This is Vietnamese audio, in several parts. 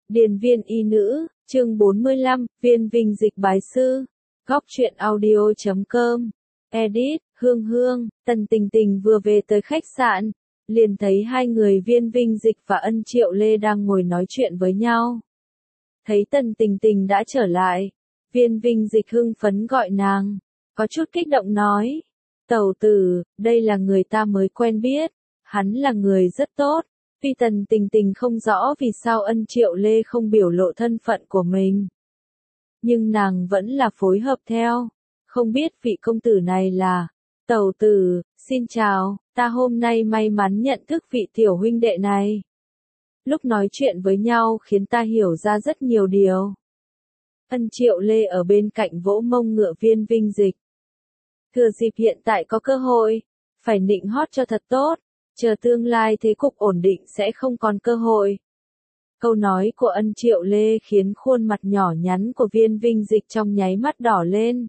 Điền viên y nữ, chương 45, viên vinh dịch bái sư. Góc truyện audio.com. Edit, Hương Hương, Tần Tình Tình vừa về tới khách sạn, liền thấy hai người Viên Vinh Dịch và Ân Triệu Lê đang ngồi nói chuyện với nhau. Thấy Tần Tình Tình đã trở lại, Viên Vinh Dịch hưng phấn gọi nàng, có chút kích động nói, tẩu tử, đây là người ta mới quen biết, hắn là người rất tốt. Vì Tần Tình Tình không rõ vì sao Ân Triệu Lê không biểu lộ thân phận của mình. Nhưng nàng vẫn là phối hợp theo. Không biết vị công tử này là, tẩu tử, xin chào, ta hôm nay may mắn nhận thức vị tiểu huynh đệ này. Lúc nói chuyện với nhau khiến ta hiểu ra rất nhiều điều. Ân Triệu Lê ở bên cạnh vỗ mông ngựa Viên Vinh Dịch. Thừa dịp hiện tại có cơ hội, phải nịnh hót cho thật tốt. Chờ tương lai thế cục ổn định sẽ không còn cơ hội. Câu nói của Ân Triệu Lê khiến khuôn mặt nhỏ nhắn của Viên Vinh Dịch trong nháy mắt đỏ lên.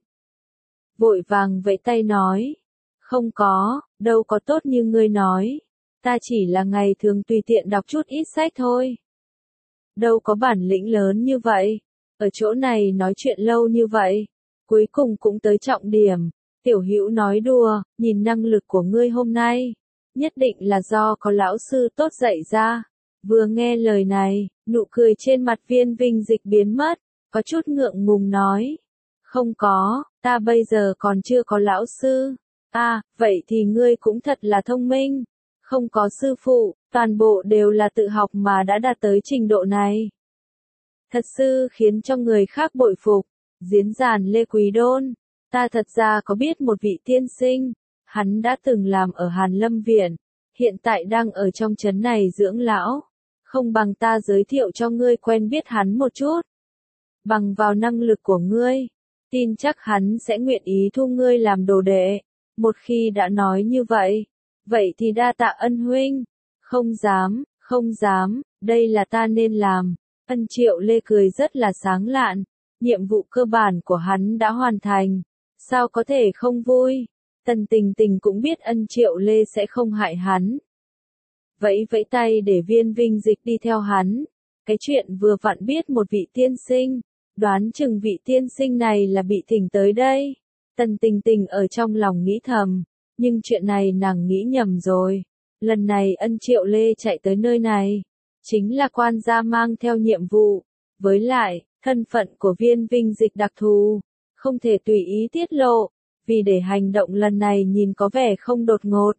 Vội vàng vẫy tay nói, không có, đâu có tốt như ngươi nói, ta chỉ là ngày thường tùy tiện đọc chút ít sách thôi. Đâu có bản lĩnh lớn như vậy, ở chỗ này nói chuyện lâu như vậy, cuối cùng cũng tới trọng điểm. Tiểu Hữu nói đùa, nhìn năng lực của ngươi hôm nay. Nhất định là do có lão sư tốt dạy ra. Vừa nghe lời này, nụ cười trên mặt Viên Vinh Dịch biến mất, có chút ngượng ngùng nói. Không có, ta bây giờ còn chưa có lão sư. À, vậy thì ngươi cũng thật là thông minh. Không có sư phụ, toàn bộ đều là tự học mà đã đạt tới trình độ này. Thật sự khiến cho người khác bội phục. Diễn giản Lê Quý Đôn, ta thật ra có biết một vị tiên sinh. Hắn đã từng làm ở Hàn Lâm Viện, hiện tại đang ở trong trấn này dưỡng lão. Không bằng ta giới thiệu cho ngươi quen biết hắn một chút. Bằng vào năng lực của ngươi, tin chắc hắn sẽ nguyện ý thu ngươi làm đồ đệ. Một khi đã nói như vậy, vậy thì đa tạ Ân huynh. Không dám, đây là ta nên làm. Ân Triệu Lê cười rất là sáng lạn, nhiệm vụ cơ bản của hắn đã hoàn thành, sao có thể không vui. Tần Tình Tình cũng biết Ân Triệu Lê sẽ không hại hắn. Vẫy tay để Viên Vinh Dịch đi theo hắn. Cái chuyện vừa vặn biết một vị tiên sinh, đoán chừng vị tiên sinh này là bị thỉnh tới đây. Tần Tình Tình ở trong lòng nghĩ thầm, nhưng chuyện này nàng nghĩ nhầm rồi. Lần này Ân Triệu Lê chạy tới nơi này, chính là quan gia mang theo nhiệm vụ. Với lại, thân phận của Viên Vinh Dịch đặc thù, không thể tùy ý tiết lộ. Vì để hành động lần này nhìn có vẻ không đột ngột.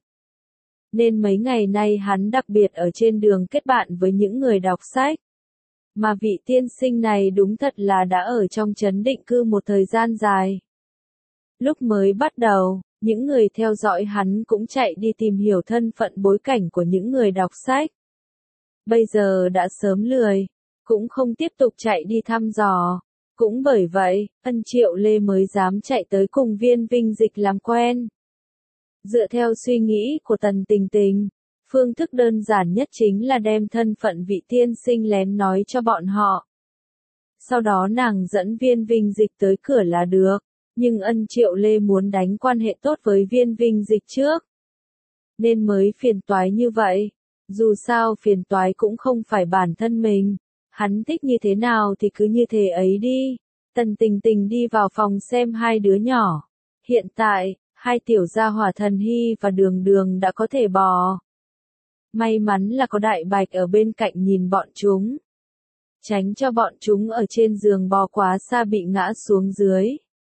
Nên mấy ngày nay hắn đặc biệt ở trên đường kết bạn với những người đọc sách. Mà vị tiên sinh này đúng thật là đã ở trong trấn định cư một thời gian dài. Lúc mới bắt đầu, những người theo dõi hắn cũng chạy đi tìm hiểu thân phận bối cảnh của những người đọc sách. Bây giờ đã sớm lười, cũng không tiếp tục chạy đi thăm dò. Cũng bởi vậy, Ân Triệu Lê mới dám chạy tới cùng Viên Vinh Dịch làm quen. Dựa theo suy nghĩ của Tần Tình Tình, phương thức đơn giản nhất chính là đem thân phận vị tiên sinh lén nói cho bọn họ. Sau đó nàng dẫn Viên Vinh Dịch tới cửa là được, nhưng Ân Triệu Lê muốn đánh quan hệ tốt với Viên Vinh Dịch trước. Nên mới phiền toái như vậy, dù sao phiền toái cũng không phải bản thân mình. Hắn thích như thế nào thì cứ như thế ấy đi. Tần Tình Tình đi vào phòng xem hai đứa nhỏ. Hiện tại, hai tiểu gia hỏa Thần Hy và Đường Đường đã có thể bò. May mắn là có Đại Bạch ở bên cạnh nhìn bọn chúng. Tránh cho bọn chúng ở trên giường bò quá xa bị ngã xuống dưới.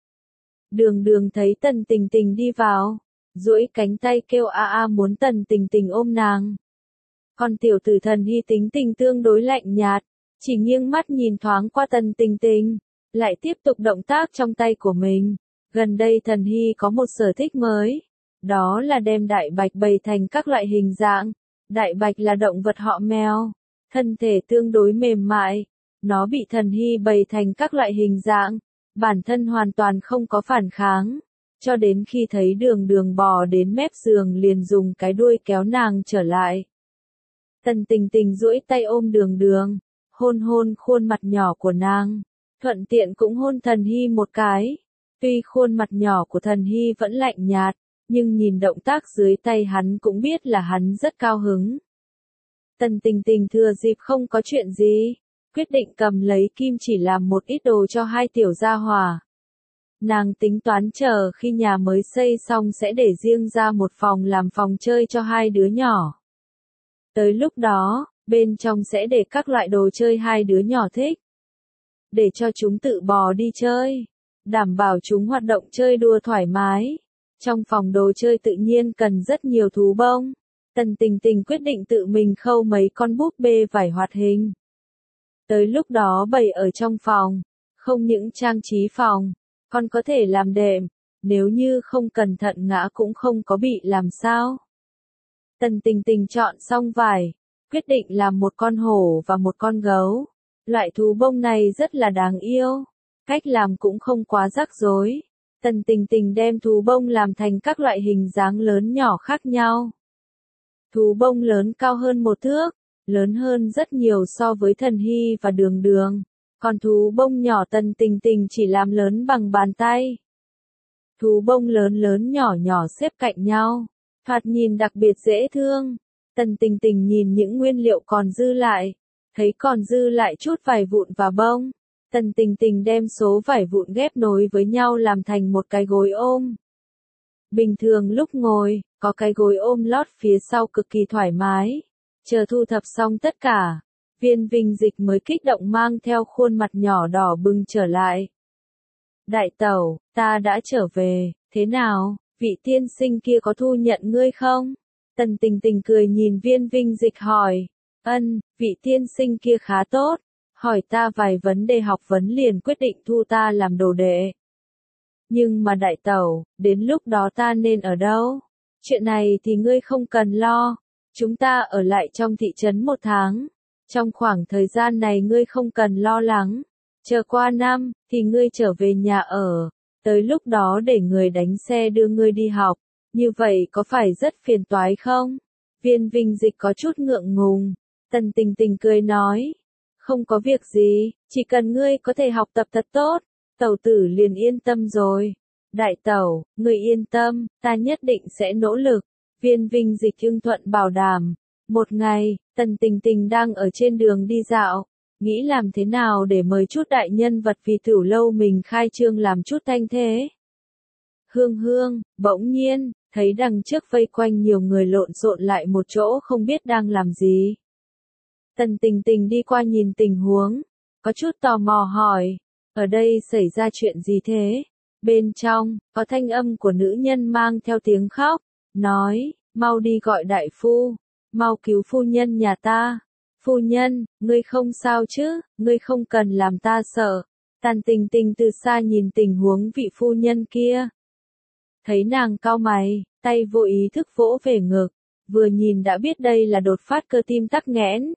Đường Đường thấy Tần Tình Tình đi vào, duỗi cánh tay kêu a a muốn Tần Tình Tình ôm nàng. Còn tiểu tử Thần Hy tính tình tương đối lạnh nhạt. Chỉ nghiêng mắt nhìn thoáng qua Tần Tình Tình, lại tiếp tục động tác trong tay của mình. Gần đây Thần Hy có một sở thích mới, đó là đem Đại Bạch bày thành các loại hình dạng. Đại Bạch là động vật họ mèo, thân thể tương đối mềm mại, nó bị Thần Hy bày thành các loại hình dạng, bản thân hoàn toàn không có phản kháng, cho đến khi thấy Đường Đường bò đến mép giường liền dùng cái đuôi kéo nàng trở lại. Tần Tình Tình duỗi tay ôm Đường Đường, hôn khuôn mặt nhỏ của nàng, thuận tiện cũng hôn Thần Hy một cái. Tuy khuôn mặt nhỏ của Thần Hy vẫn lạnh nhạt, nhưng nhìn động tác dưới tay hắn cũng biết là hắn rất cao hứng. Tần Tình Tình thừa dịp không có chuyện gì, quyết định cầm lấy kim chỉ làm một ít đồ cho hai tiểu gia hỏa. Nàng tính toán chờ khi nhà mới xây xong sẽ để riêng ra một phòng làm phòng chơi cho hai đứa nhỏ. Tới lúc đó, bên trong sẽ để các loại đồ chơi hai đứa nhỏ thích. Để cho chúng tự bò đi chơi, đảm bảo chúng hoạt động chơi đùa thoải mái. Trong phòng đồ chơi tự nhiên cần rất nhiều thú bông. Tần Tình Tình quyết định tự mình khâu mấy con búp bê vải hoạt hình. Tới lúc đó bày ở trong phòng, không những trang trí phòng, còn có thể làm đệm, nếu như không cẩn thận ngã cũng không có bị làm sao. Tần Tình Tình chọn xong vải, quyết định làm một con hổ và một con gấu. Loại thú bông này rất là đáng yêu, cách làm cũng không quá rắc rối. Tần Tình Tình đem thú bông làm thành các loại hình dáng lớn nhỏ khác nhau. Thú bông lớn cao hơn 1 thước, lớn hơn rất nhiều so với Thần Hy và Đường Đường. Còn thú bông nhỏ Tần Tình Tình chỉ làm lớn bằng bàn tay. Thú bông lớn lớn nhỏ nhỏ xếp cạnh nhau, thoạt nhìn đặc biệt dễ thương. Tần Tình Tình nhìn những nguyên liệu còn dư lại, thấy còn dư lại chút vải vụn và bông. Tần Tình Tình đem số vải vụn ghép nối với nhau làm thành một cái gối ôm. Bình thường lúc ngồi, có cái gối ôm lót phía sau cực kỳ thoải mái. Chờ thu thập xong tất cả, Viên Vinh Dịch mới kích động mang theo khuôn mặt nhỏ đỏ bừng trở lại. Đại tẩu, ta đã trở về, thế nào, vị tiên sinh kia có thu nhận ngươi không? Tần Tình Tình cười nhìn Viên Vinh Dịch hỏi. Ân, vị tiên sinh kia khá tốt, hỏi ta vài vấn đề học vấn liền quyết định thu ta làm đồ đệ. Nhưng mà đại tẩu, đến lúc đó ta nên ở đâu? Chuyện này thì ngươi không cần lo, chúng ta ở lại trong thị trấn 1 tháng. Trong khoảng thời gian này ngươi không cần lo lắng, chờ qua năm, thì ngươi trở về nhà ở, tới lúc đó để người đánh xe đưa ngươi đi học, như vậy có phải rất phiền toái không? Viên Vinh Dịch có chút ngượng ngùng. Tần Tình Tình cười nói, không có việc gì, chỉ cần ngươi có thể học tập thật tốt, tẩu tử liền yên tâm rồi. Đại tẩu, ngươi yên tâm, ta nhất định sẽ nỗ lực. Viên Vinh Dịch ưng thuận bảo đảm. Một ngày, Tần Tình Tình đang ở trên đường đi dạo, nghĩ làm thế nào để mời chút đại nhân vật vì Tửu lâu mình khai trương làm chút thanh thế. Hương Hương, bỗng nhiên, thấy đằng trước vây quanh nhiều người lộn xộn lại một chỗ không biết đang làm gì. Tần Tình Tình đi qua nhìn tình huống, có chút tò mò hỏi, ở đây xảy ra chuyện gì thế? Bên trong, có thanh âm của nữ nhân mang theo tiếng khóc, nói, mau đi gọi đại phu, mau cứu phu nhân nhà ta. Phu nhân, ngươi không sao chứ, ngươi không cần làm ta sợ. Tần Tình Tình từ xa nhìn tình huống vị phu nhân kia. Thấy nàng cau mày, tay vô ý thức vỗ về ngực, vừa nhìn đã biết đây là đột phát cơ tim tắc nghẽn.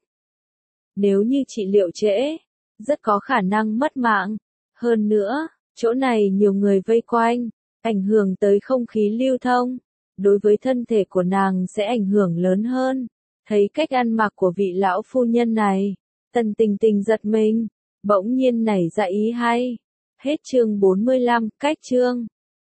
Nếu như trị liệu trễ, rất có khả năng mất mạng. Hơn nữa, chỗ này nhiều người vây quanh, ảnh hưởng tới không khí lưu thông. Đối với thân thể của nàng sẽ ảnh hưởng lớn hơn. Thấy cách ăn mặc của vị lão phu nhân này, Tần Tình Tình giật mình, bỗng nhiên nảy ra ý hay. Hết chương 45, cách chương.